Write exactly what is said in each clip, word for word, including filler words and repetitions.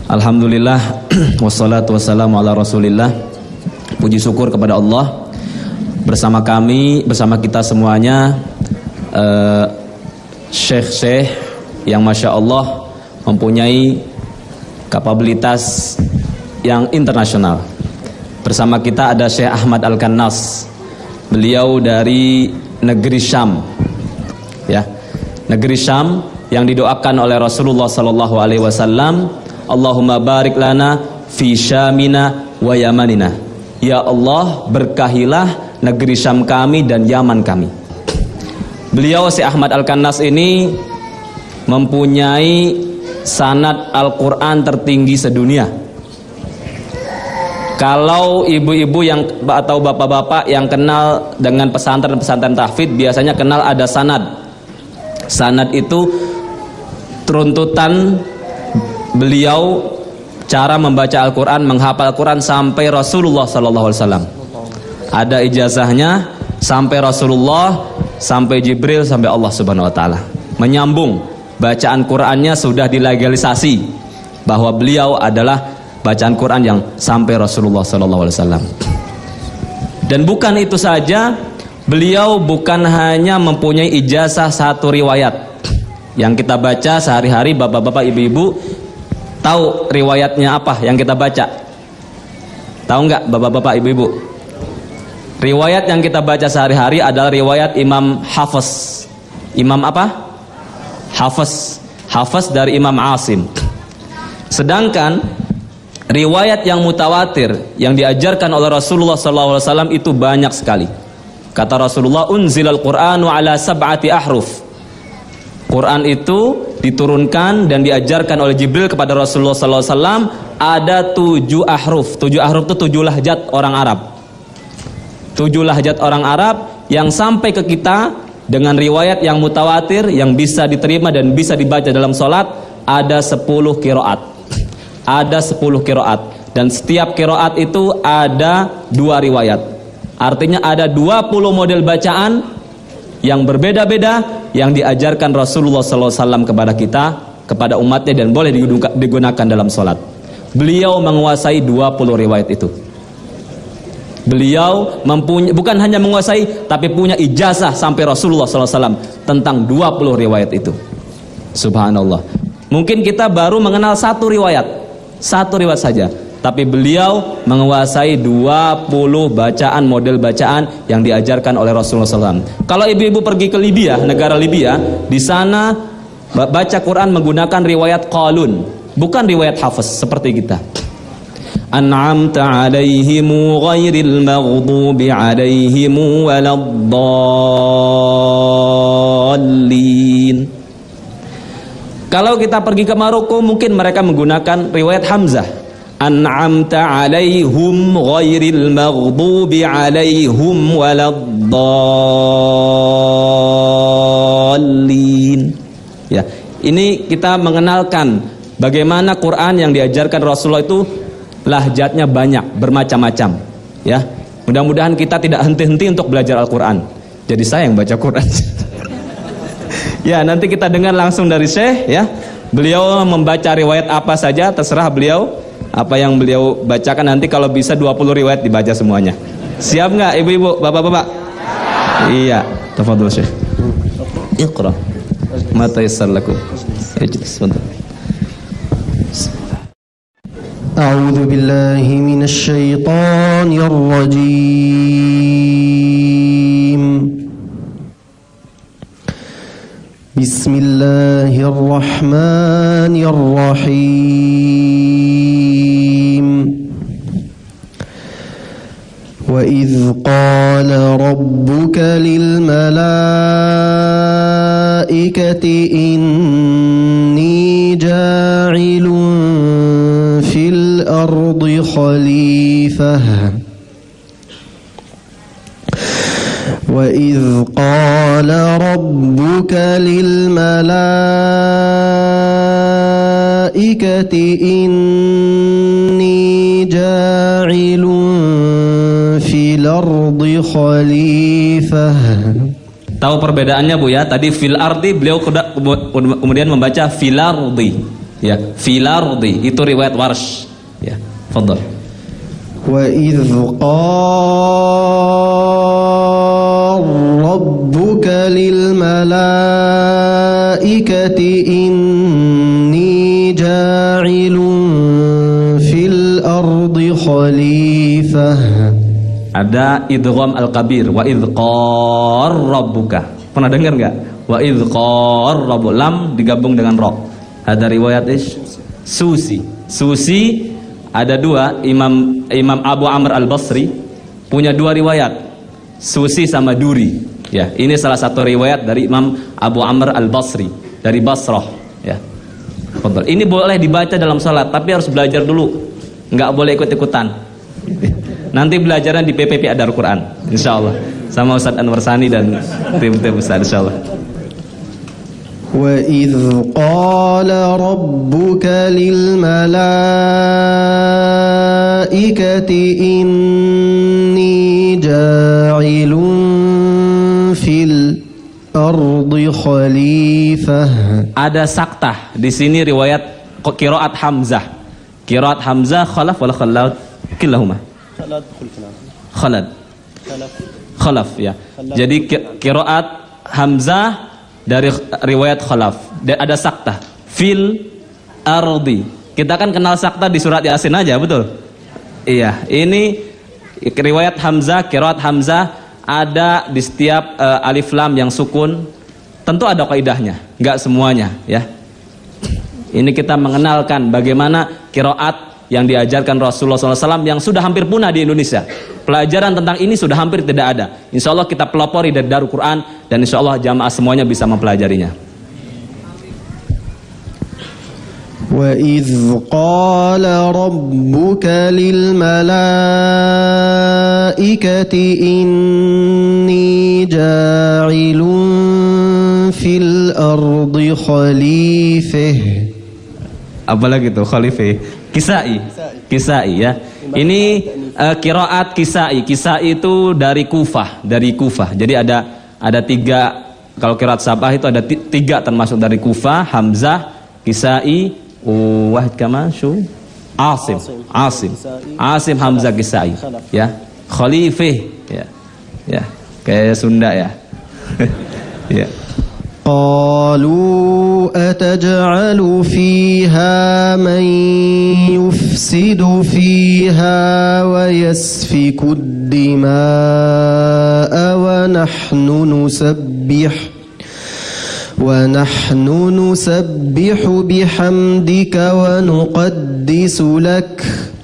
Alhamdulillah wassalatu wassalamu ala rasulillah. Puji syukur kepada Allah. Bersama kami, bersama kita semuanya uh, Syekh-syekh yang Masya Allah mempunyai kapabilitas yang internasional. Bersama kita ada Syekh Ahmad Al-Kannas. Beliau dari negeri Syam, ya, negeri Syam yang didoakan oleh Rasulullah sallallahu alaihi wasallam, Allahumma barik lana fi Syamina wa Yamanina. Ya Allah, berkahilah negeri Syam kami dan Yaman kami. Beliau Syekh Ahmad Al-Kannas ini mempunyai sanad Al-Quran tertinggi sedunia. Kalau ibu-ibu yang atau bapak-bapak yang kenal dengan pesantren-pesantren tahfidz biasanya kenal ada sanad. Sanad itu runtutan beliau cara membaca Al-Quran, menghafal Al-Quran sampai Rasulullah sallallahu alaihi wasallam. Ada ijazahnya sampai Rasulullah, sampai Jibril, sampai Allah Subhanahu wa taala. Menyambung, bacaan Qurannya sudah dilegalisasi bahwa beliau adalah bacaan Quran yang sampai Rasulullah sallallahu alaihi wasallam. Dan bukan itu saja, beliau bukan hanya mempunyai ijazah satu riwayat yang kita baca sehari-hari. Bapak-bapak, ibu-ibu tahu riwayatnya apa yang kita baca? Tahu nggak bapak-bapak, ibu-ibu? Riwayat yang kita baca sehari-hari adalah riwayat Imam Hafiz. Imam apa? Hafiz. Hafiz dari Imam Asim. Sedangkan riwayat yang mutawatir yang diajarkan oleh Rasulullah sallallahu alaihi wasallam itu banyak sekali. Kata Rasulullah, unzilal Qur'anu ala sab'ati ahruf. Quran itu diturunkan dan diajarkan oleh Jibril kepada Rasulullah sallallahu alaihi wasallam ada tujuh ahruf. Tujuh ahruf itu tujuh lahjat orang Arab. Tujuh lahjat orang Arab yang sampai ke kita dengan riwayat yang mutawatir yang bisa diterima dan bisa dibaca dalam sholat ada sepuluh qiraat. Ada sepuluh qiraat dan setiap qiraat itu ada dua riwayat. Artinya ada dua puluh model bacaan yang berbeda-beda yang diajarkan Rasulullah sallallahu alaihi wasallam kepada kita, kepada umatnya, dan boleh digunakan dalam sholat. Beliau menguasai dua puluh riwayat itu. Beliau mempunyai, bukan hanya menguasai, tapi punya ijazah sampai Rasulullah sallallahu alaihi wasallam tentang dua puluh riwayat itu. Subhanallah. Mungkin kita baru mengenal satu riwayat, satu riwayat saja, tapi beliau menguasai dua puluh bacaan, model bacaan yang diajarkan oleh Rasulullah sallallahu alaihi wasallam. Kalau ibu-ibu pergi ke Libya, negara Libya, di sana baca Quran menggunakan riwayat qalun, bukan riwayat hafiz seperti kita. An'amta 'alaihimu ghairil maghdubi 'alaihimu waladdallin. Kalau kita pergi ke Maroko, mungkin mereka menggunakan riwayat Hamzah. An'amta 'alaihum ghairil maghdubi 'alaihim waladdallin. Ya, ini kita mengenalkan bagaimana Quran yang diajarkan Rasulullah itu lahjatnya banyak, bermacam-macam. Ya, mudah-mudahan kita tidak henti-henti untuk belajar Al-Quran. Jadi saya yang baca Quran. Ya, nanti kita dengar langsung dari Syekh, ya. Beliau membaca riwayat apa saja, terserah beliau. Apa yang beliau bacakan, nanti kalau bisa dua puluh riwayat dibaca semuanya. Siap nggak ibu-ibu, bapak-bapak? Iya, tafadhol Syekh. Iqra. Ma tayassar lakum. Ijlis, sebentar. A'udzu billahi minasy syaithanir rajim. Bismillahirrahmanirrahim. Wa idz qala rabbuka lil malaikati inni ja'ilun fil ardi khalifah. Wa idz qala rabbuka lil malaikati inni ja'ilun fil ardi khalifah. Tahu perbedaannya Bu ya? Tadi fil ardi beliau kemudian membaca fil ardi. Ya, fil ardi itu riwayat Warsh. Ya, fadhal. Wa idz qala rabbuka lil malaikati inni ja'ilun fil ardi khalifah. Ada idgham al-kabir, wa idz qala rabbuka. Pernah dengar enggak? Wa idz qala rabbu, lam digabung dengan ra. Ada riwayat ish Susi. Susi ada dua, Imam Imam Abu Amr Al-Basri punya dua riwayat, Susi sama Duri. Ya, ini salah satu riwayat dari Imam Abu Amr Al-Basri dari Basrah. Ya, ini boleh dibaca dalam salat, tapi harus belajar dulu, nggak boleh ikut-ikutan. Nanti belajaran di P P P Adar Quran, insya Allah, sama Ustadz Anwar Sani dan tim-tim Ustadz, insya Allah. وَإِذْ قَالَ رَبُّكَ لِلْمَلَائِكَةِ إِنِّي جَاعِلٌ فِي الْأَرْضِ خَلِيفَةً. Ada saktah di sini riwayat qiraat Hamzah. Qiraat Hamzah khalaf wala khalad? Kilahuma. Khalad. Khalad. Khalaf ya. Jadi qiraat Hamzah dari riwayat Khalaf. Dan ada saktah fil ardi. Kita kan kenal saktah di surat Yasin aja, betul? Iya, ini riwayat Hamzah, qiraat Hamzah ada di setiap uh, alif lam yang sukun. Tentu ada kaidahnya, enggak semuanya ya. Ini kita mengenalkan bagaimana qiraat yang diajarkan Rasulullah shallallahu alaihi wasallam yang sudah hampir punah di Indonesia. Pelajaran tentang ini sudah hampir tidak ada. Insya Allah kita pelopori dari Darul Quran, dan insya Allah jamaah semuanya bisa mempelajarinya. وَإِذْ قَالَ رَبُّكَ لِلْمَلَائِكَةِ إِنِّي جَاعِلٌ فِي الْأَرْضِ خَلِيفَةً. Apalagi itu khalifah? Kisai, Kisai ya. Ini uh, qiraat Kisai. Kisai itu dari Kufah, dari Kufah. Jadi ada ada tiga, kalau qiraat Sabah itu ada tiga termasuk dari Kufah, Hamzah, Kisai, wahid kama syu Asim, Asim, Asim, Hamzah, Kisai. Ya, khalifah ya. Ya, kayak Sunda ya. Ya. قالوا أتجعل فيها من يفسد فيها ويسفك الدماء ونحن نسبح ونحن نسبح بحمدك ونقدس لك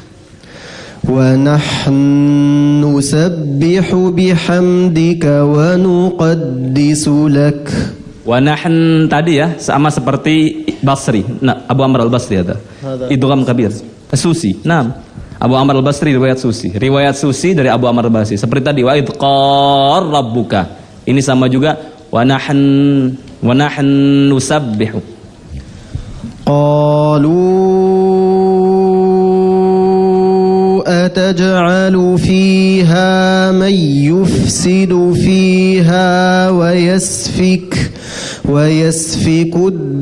ونحن نسبح بحمدك ونقدس لك. Wanahan tadi ya sama seperti Basri. Nah, Abu Amr Al-Basri ada. Idgham kabir. Susi. Nah, Abu Amr Al-Basri riwayat Susi. Riwayat Susi dari Abu Amr Al-Basri. Seperti tadi wa idz qala rabbuka. Ini sama juga wanahan wanahan nusabbihu. Qalu أتجعل فيها من يفسد فيها ويسفك ويسفك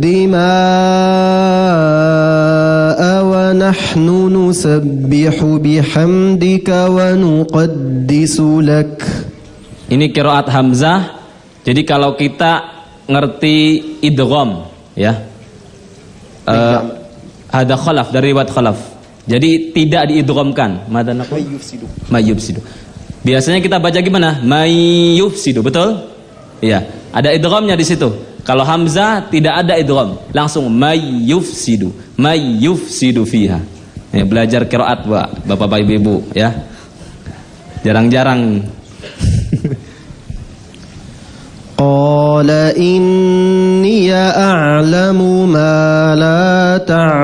الدماء ونحن نسبح بحمدك ونقدس لك. Ini qiraat Hamzah. Jadi kalau kita ngerti idgham ya. Uh, ada khalaf dari riwayat Khalaf. Jadi tidak diidghamkan. Madan apa? Mayyufsidu. Mayyufsidu. Biasanya kita baca gimana? Mayyufsidu, betul? Iya, ada idghamnya di situ. Kalau Hamzah tidak ada idgham, langsung mayyufsidu. Mayyufsidu fiha. Ya, belajar qiraat Bapak-bapak Ibu-ibu ya. Jarang-jarang. Qala inni a'lamu ma la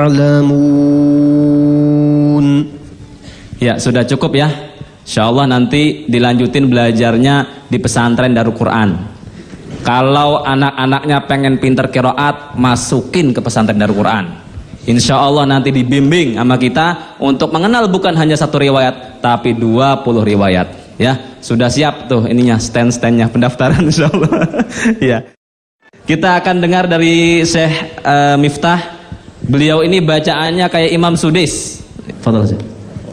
ta'lamun. Ya, sudah cukup ya. Insyaallah nanti dilanjutin belajarnya di pesantren Darul Quran. Kalau anak-anaknya pengen pinter qiraat, masukin ke pesantren Darul Quran. Insyaallah nanti dibimbing sama kita untuk mengenal bukan hanya satu riwayat, tapi dua puluh riwayat. Ya, sudah siap tuh ininya stand-standnya pendaftaran insyaallah. Ya. Kita akan dengar dari Syekh uh, Miftah Beliau ini bacaannya kayak Imam Sudais. Fadhal saja.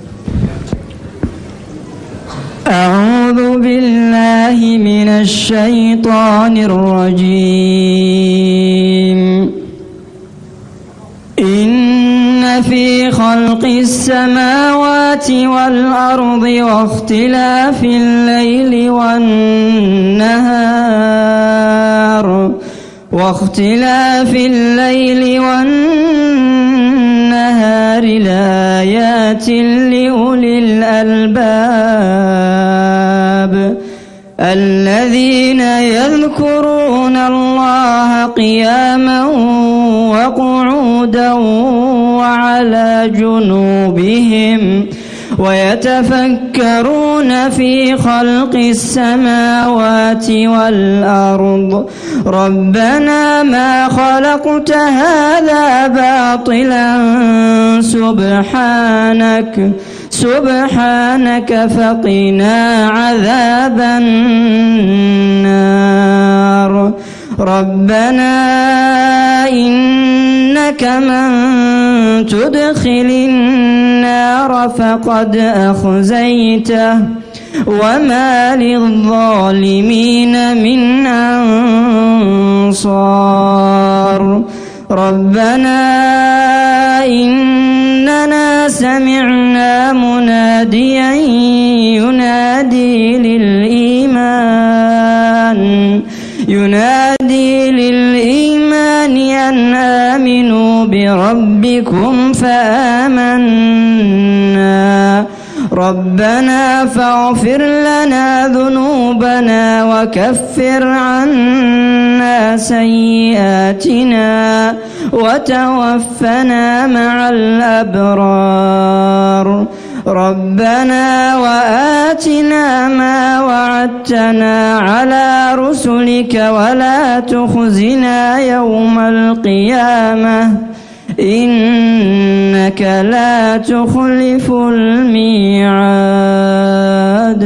A'udzu billahi minasy syaithanir rajim. Inna fi khalqis samawati wal ardi wa ikhtilafil laili wan nahar wa ikhtilafil laili wan nahari laayatin liulil albab alladhina yadhkuruna Allaha qiyaman wa qu'udan wa 'ala junubihim wa yatafakkaruna fi khalqis samawati wal ard rabbana ma khalaqta hadha batilan subhanak subhanaka faqina 'adzaban nar rabbana innaka man tudkhilin nar faqad akhzaytah wa ma lidh-dhalimin min ansar rabbana innana sami'na munadiyan yunadi lil iman yunadi lil iman an aminu bi rabbikum fa amanna rabbana faghfir lana dhunubana wa kaffir 'anna sayyi'atina wa tawaffana ma'al abrar rabbana wa atina ma wa'adtana 'ala rusulika wa la tukhzina yawmal qiyamah innaka la tukhliful mi'ad.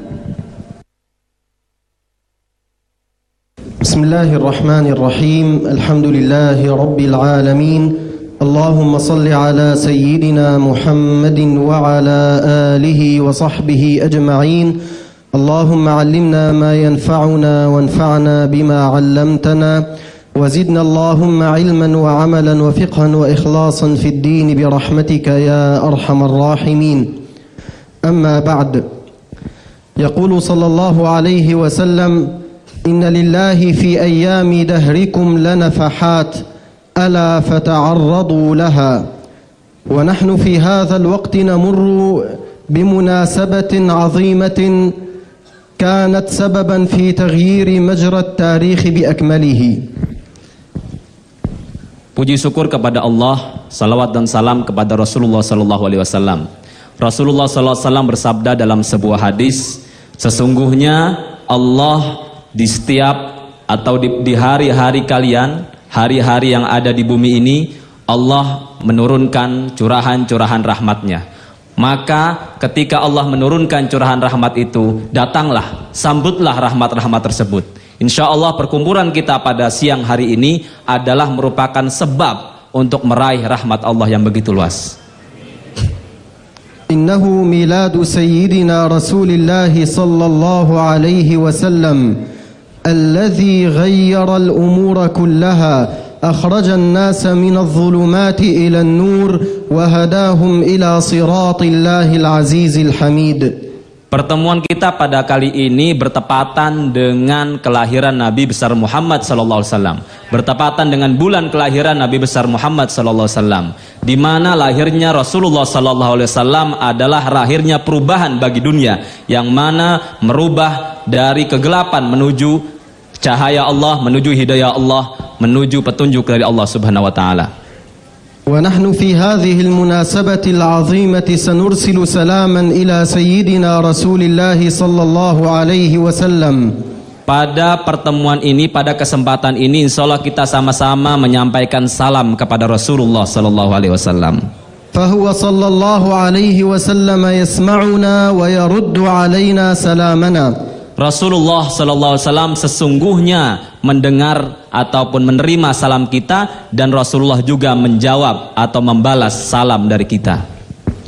Bismillahir Rahmanir Rahim. Alhamdulillahi Rabbil Alamin. Allahumma salli ala sayyidina Muhammadin wa ala alihi wa sahbihi ajma'in. Allahumma 'allimna ma yanfa'una wanfa'na bima 'allamtana وزدنا اللهم علما وعملا وفقها وإخلاصا في الدين برحمتك يا أرحم الراحمين. أما بعد، يقول صلى الله عليه وسلم: إن لله في أيام دهركم لنفحات ألا فتعرضوا لها. ونحن في هذا الوقت نمر بمناسبة عظيمة كانت سببا في تغيير مجرى التاريخ بأكمله. Puji syukur kepada Allah, salawat dan salam kepada Rasulullah sallallahu alaihi wasallam. Rasulullah sallallahu alaihi wasallam bersabda dalam sebuah hadis, sesungguhnya Allah di setiap atau di, di hari-hari kalian, hari-hari yang ada di bumi ini, Allah menurunkan curahan-curahan rahmatnya. Maka ketika Allah menurunkan curahan rahmat itu, datanglah, sambutlah rahmat-rahmat tersebut. Insya Allah perkumpulan kita pada siang hari ini adalah merupakan sebab untuk meraih rahmat Allah yang begitu luas. Innahu miladu sayyidina Rasulillah sallallahu alaihi wasallam alladhi ghayyara al-umura kullaha akhraja an-nasa min adh-dhulumati ila an-nur wa hadahum ila siratil azizil hamid. Pertemuan kita pada kali ini bertepatan dengan kelahiran Nabi besar Muhammad sallallahu alaihi wasallam, bertepatan dengan bulan kelahiran Nabi besar Muhammad sallallahu alaihi wasallam, di mana lahirnya Rasulullah sallallahu alaihi wasallam adalah lahirnya perubahan bagi dunia, yang mana merubah dari kegelapan menuju cahaya Allah, menuju hidayah Allah, menuju petunjuk dari Allah Subhanahu wa taala. ونحن في هذه المناسبة العظيمة سنرسل سلاما إلى سيدنا رسول الله صلى الله عليه وسلم. Pada pertemuan ini, pada kesempatan ini, insya Allah kita sama-sama menyampaikan salam kepada Rasulullah sallallahu alaihi wasallam. فهو صلى الله عليه وسلم يسمعنا ويرد علينا سلامنا. Rasulullah sallallahu alaihi wasallam sesungguhnya mendengar ataupun menerima salam kita, dan Rasulullah juga menjawab atau membalas salam dari kita.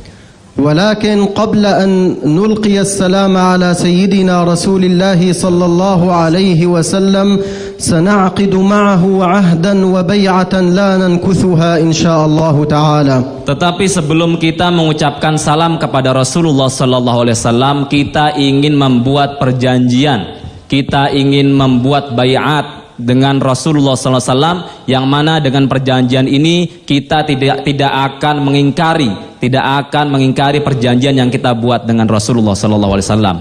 ولكن قبل أن نلقي السلام على سيدنا رسول الله صلى الله عليه وسلم سنعقد معه عهدا وبيعة لا ننكثها إن شاء الله تعالى. Tetapi sebelum kita mengucapkan salam kepada Rasulullah sallallahu alaihi wasallam, kita ingin membuat perjanjian, kita ingin membuat baiat dengan Rasulullah sallallahu alaihi wasallam, yang mana dengan perjanjian ini kita tidak tidak akan mengingkari, tidak akan mengingkari perjanjian yang kita buat dengan Rasulullah sallallahu alaihi wasallam.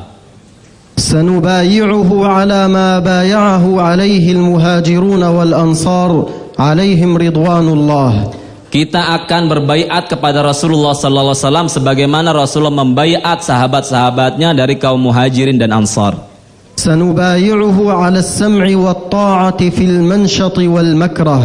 سنبايعه على ما بايعه عليه المهاجرون والأنصار عليهم رضوان الله. Kita akan berbaiat kepada Rasulullah sallallahu alaihi wasallam sebagaimana Rasulullah membaiat sahabat-sahabatnya dari kaum Muhajirin dan Ansar. سنبايعه على السمع والطاعة في المنشط والمكره.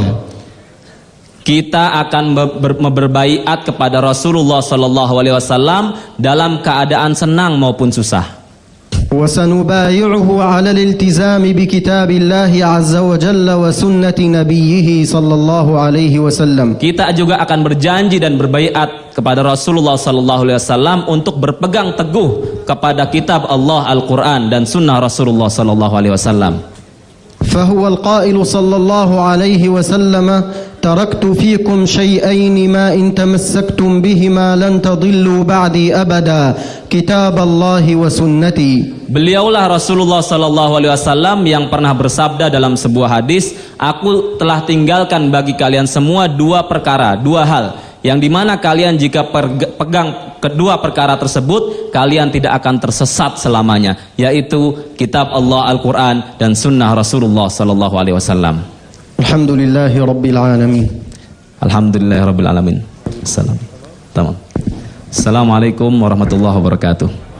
Kita akan ber berbaiat kepada Rasulullah sallallahu alaihi wasallam dalam keadaan senang maupun susah. وسنبايعه على الالتزام بكتاب الله عز وجل وسنة نبيه صلى الله عليه وسلم. Kita juga akan berjanji dan berbaiat kepada Rasulullah sallallahu alaihi wasallam untuk berpegang teguh kepada kitab Allah Al-Qur'an dan sunnah Rasulullah sallallahu alaihi wasallam. فهو القائل صلى الله عليه وسلم تركت فيكم شيئين ما إن تمسكتم بهما لن تضلوا بعدي أبدا كتاب الله وسنتي. Beliaulah Rasulullah sallallahu alaihi wasallam yang pernah bersabda dalam sebuah hadis, aku telah tinggalkan bagi kalian semua dua perkara, dua hal, yang dimana kalian jika pegang kedua perkara tersebut, kalian tidak akan tersesat selamanya, yaitu kitab Allah Al-Quran dan sunnah Rasulullah sallallahu alaihi wasallam. Alhamdulillahi Rabbil Alamin. Alhamdulillahi Rabbil Alamin. Assalam. Tamam. Assalamualaikum warahmatullahi wabarakatuh.